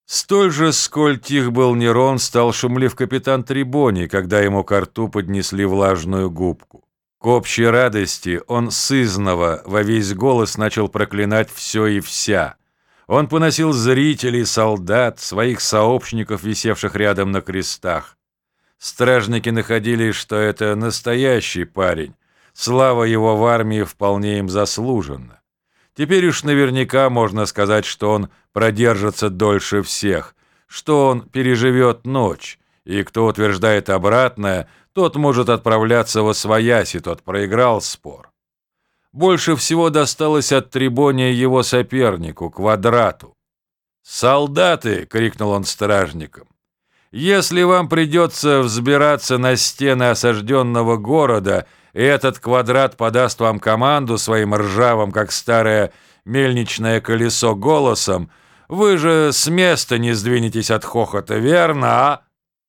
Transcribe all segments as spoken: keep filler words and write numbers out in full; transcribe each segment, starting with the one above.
Столь же, сколь тих был Нерон, стал шумлив капитан Трибоний, когда ему ко рту поднесли влажную губку. К общей радости он сызнова во весь голос начал проклинать все и вся. Он поносил зрителей, солдат, своих сообщников, висевших рядом на крестах. Стражники находили, что это настоящий парень, слава его в армии вполне им заслужена. Теперь уж наверняка можно сказать, что он продержится дольше всех, что он переживет ночь, и кто утверждает обратное, тот может отправляться восвоясь, и тот проиграл спор. Больше всего досталось от Трибония его сопернику, Квадрату. «Солдаты!» — крикнул он стражникам. «Если вам придется взбираться на стены осажденного города, и этот Квадрат подаст вам команду своим ржавым, как старое мельничное колесо, голосом, вы же с места не сдвинетесь от хохота, верно, а?»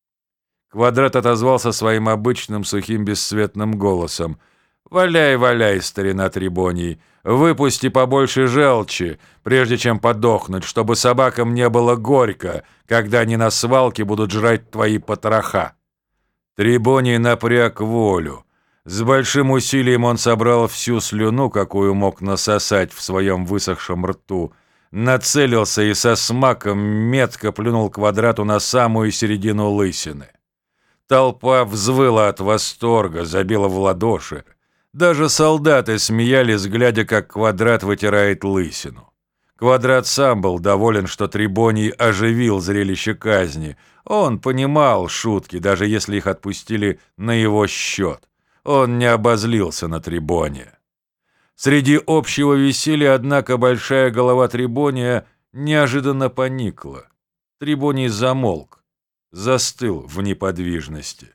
Квадрат отозвался своим обычным сухим бесцветным голосом. «Валяй, валяй, старина Трибоний, выпусти побольше желчи, прежде чем подохнуть, чтобы собакам не было горько, когда они на свалке будут жрать твои потроха». Трибоний напряг волю. С большим усилием он собрал всю слюну, какую мог насосать в своем высохшем рту, нацелился и со смаком метко плюнул Квадрату на самую середину лысины. Толпа взвыла от восторга, забила в ладоши. Даже солдаты смеялись, глядя, как Квадрат вытирает лысину. Квадрат сам был доволен, что Трибоний оживил зрелище казни. Он понимал шутки, даже если их отпустили на его счет. Он не обозлился на Трибония. Среди общего веселья, однако, большая голова Трибония неожиданно поникла. Трибоний замолк, застыл в неподвижности.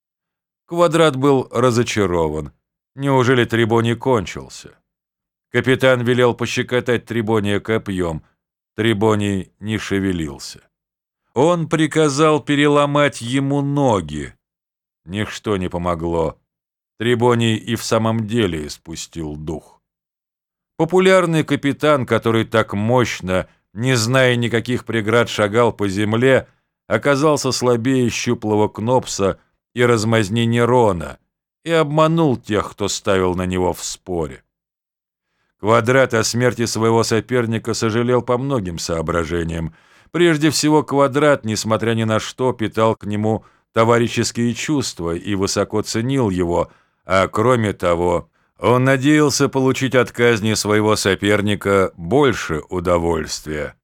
Квадрат был разочарован. Неужели Трибоний кончился? Капитан велел пощекотать Трибония копьем. Трибоний не шевелился. Он приказал переломать ему ноги. Ничто не помогло. Трибоний и в самом деле испустил дух. Популярный капитан, который так мощно, не зная никаких преград, шагал по земле, оказался слабее щуплого Кнопса и размазни Нерона, и обманул тех, кто ставил на него в споре. Квадрат о смерти своего соперника сожалел по многим соображениям. Прежде всего, Квадрат, несмотря ни на что, питал к нему товарищеские чувства и высоко ценил его, а кроме того, он надеялся получить от казни своего соперника больше удовольствия.